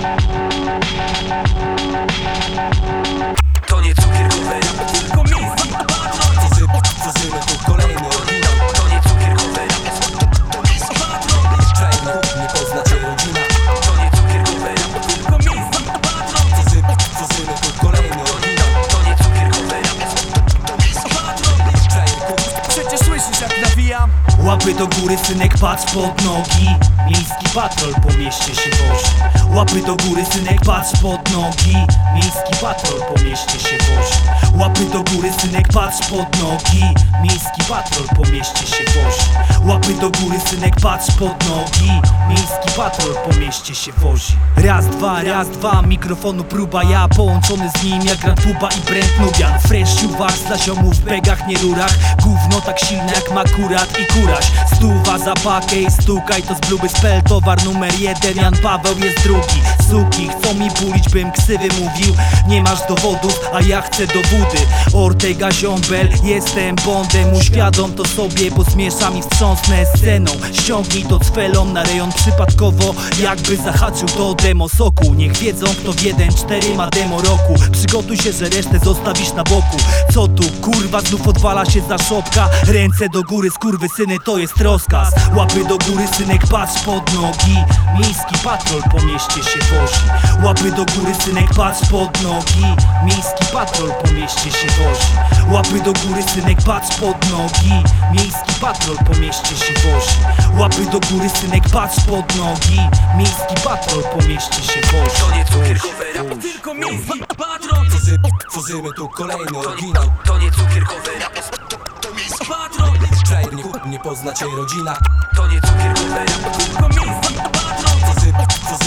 To nie cukierkowe rap, tylko miejski patron. Tworzymy tu kolejny oryginał. To nie cukierkowe rap, to miejski patron. Czajnik nie pozna cię rodzina. To nie cukierkowe rap, tylko miejski patron. Tworzymy tu kolejny oryginał. To nie cukierkowe rap, to miejski patron. Czajnik, Przecież słyszysz jak nawijam? Łapy do góry, synek, patrz pod nogi. Miejski patrol po mieście się wozi. Łapy do góry, synek, patrz pod nogi. Miejski patrol po mieście się wozi. Łapy do góry, synek, patrz pod nogi. Miejski patrol po mieście się wozi. Łapy do góry, synek, patrz pod nogi. Miejski patrol po mieście się wozi. Raz, dwa, mikrofonu próba. Ja połączony z nim jak Grand Puba i Brent Nubian. Fresh siuwak dla ziomów w begach, nie rurach. Gówno tak silne jak makurat i kuraś. Stuwa za pakę i stukaj, to z bluby spell. Towar numer 1, Jan Paweł jest drugi. Suki chcą mi bulić, bym ksywy mówił. Nie masz dowodów, a ja chcę dowody. Ortega Ziombel, jestem Bondem. Uświadom to sobie, bo zmieszam i wstrząsnę sceną. Ściągnij to cfelą na rejon przypadkowo, jakby zahaczył do demo soku. Niech wiedzą, kto w 1-4 ma demo roku. Przygotuj się, że resztę zostawisz na boku. Co tu, kurwa, znów odwala się za szopka. Ręce do góry, skurwysyny, to jest rozkaz. Łapy do góry, synek, patrz pod nogi. Miejski patrol po mieście się wozi. Łapy do góry, synek, patrz pod nogi. Miejski patrol po mieście się wozi. Łapy do góry, synek, patrz pod nogi. Miejski patrol po mieście się wozi. Łapy do góry, synek, patrz pod nogi. Miejski patrol po mieście się wozi. to nie cukierkowe rap, Tylko miejski patron. tworzymy tu kolejny oryginał. To nie cukierkowe rap, to miejski patron. Czajnik nie pozna cię rodzina. To nie cukierkowe rap, Tylko miejski patron. tworzymy